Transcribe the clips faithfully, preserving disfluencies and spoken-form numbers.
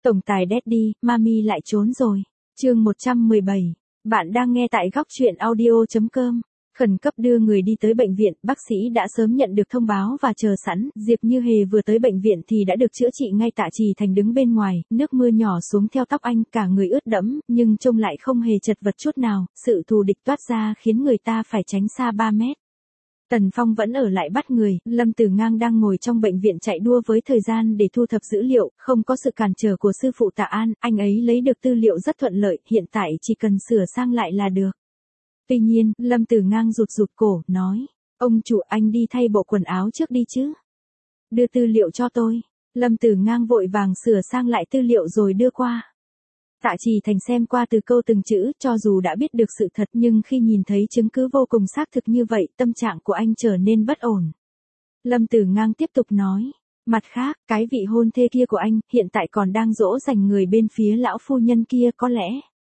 Tổng tài Daddy, Mami lại trốn rồi. Chương một trăm mười bảy. Bạn đang nghe tại góc truyện audio chấm com. Khẩn cấp đưa người đi tới bệnh viện, bác sĩ đã sớm nhận được thông báo và chờ sẵn. Diệp Như Hề vừa tới bệnh viện thì đã được chữa trị ngay. Tạ Trì Thành đứng bên ngoài, nước mưa nhỏ xuống theo tóc anh, cả người ướt đẫm, nhưng trông lại không hề chật vật chút nào. Sự thù địch toát ra khiến người ta phải tránh xa ba mét. Tần Phong vẫn ở lại bắt người, Lâm Tử Ngang đang ngồi trong bệnh viện chạy đua với thời gian để thu thập dữ liệu, không có sự cản trở của sư phụ Tạ An, anh ấy lấy được tư liệu rất thuận lợi, hiện tại chỉ cần sửa sang lại là được. Tuy nhiên, Lâm Tử Ngang rụt rụt cổ, nói, ông chủ anh đi thay bộ quần áo trước đi chứ. Đưa tư liệu cho tôi. Lâm Tử Ngang vội vàng sửa sang lại tư liệu rồi đưa qua. Tạ Trì Thành xem qua từ câu từng chữ, cho dù đã biết được sự thật nhưng khi nhìn thấy chứng cứ vô cùng xác thực như vậy, tâm trạng của anh trở nên bất ổn. Lâm Tử Ngang tiếp tục nói, mặt khác, cái vị hôn thê kia của anh, hiện tại còn đang dỗ dành người bên phía lão phu nhân kia có lẽ.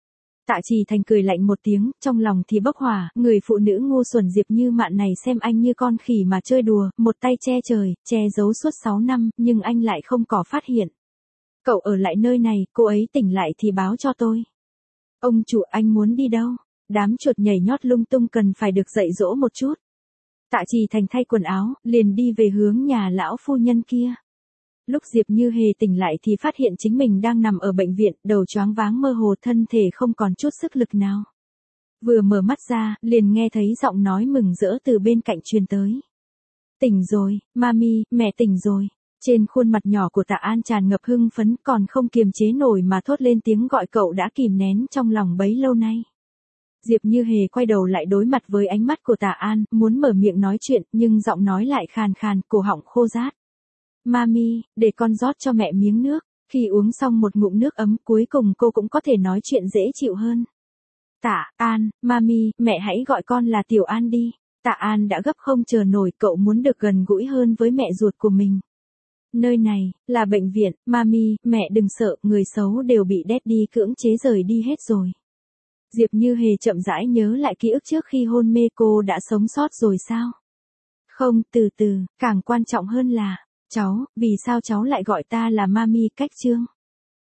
Tạ Trì Thành cười lạnh một tiếng, trong lòng thì bốc hỏa, người phụ nữ ngu xuẩn Diệp Như Mạn này xem anh như con khỉ mà chơi đùa, một tay che trời, che giấu suốt sáu năm, nhưng anh lại không có phát hiện. Cậu ở lại nơi này, cô ấy tỉnh lại thì báo cho tôi. Ông chủ anh muốn đi đâu? Đám chuột nhảy nhót lung tung cần phải được dạy dỗ một chút. Tạ Trì Thành thay quần áo, liền đi về hướng nhà lão phu nhân kia. Lúc Diệp Như Hề tỉnh lại thì phát hiện chính mình đang nằm ở bệnh viện, đầu choáng váng mơ hồ, thân thể không còn chút sức lực nào. Vừa mở mắt ra, liền nghe thấy giọng nói mừng rỡ từ bên cạnh truyền tới. Tỉnh rồi, Mami, mẹ tỉnh rồi. Trên khuôn mặt nhỏ của Tạ An tràn ngập hưng phấn, còn không kiềm chế nổi mà thốt lên tiếng gọi cậu đã kìm nén trong lòng bấy lâu nay. Diệp Như Hề quay đầu lại đối mặt với ánh mắt của Tạ An, muốn mở miệng nói chuyện, nhưng giọng nói lại khàn khàn, cổ họng khô rát. Mami, để con rót cho mẹ miếng nước. Khi uống xong một ngụm nước ấm, cuối cùng cô cũng có thể nói chuyện dễ chịu hơn. Tạ An, Mami, mẹ hãy gọi con là Tiểu An đi. Tạ An đã gấp không chờ nổi, cậu muốn được gần gũi hơn với mẹ ruột của mình. Nơi này, là bệnh viện, Mami, mẹ đừng sợ, người xấu đều bị Daddy cưỡng chế rời đi hết rồi. Diệp Như Hề chậm rãi nhớ lại ký ức trước khi hôn mê, cô đã sống sót rồi sao? Không, từ từ, càng quan trọng hơn là, cháu, vì sao cháu lại gọi ta là Mami cách chương?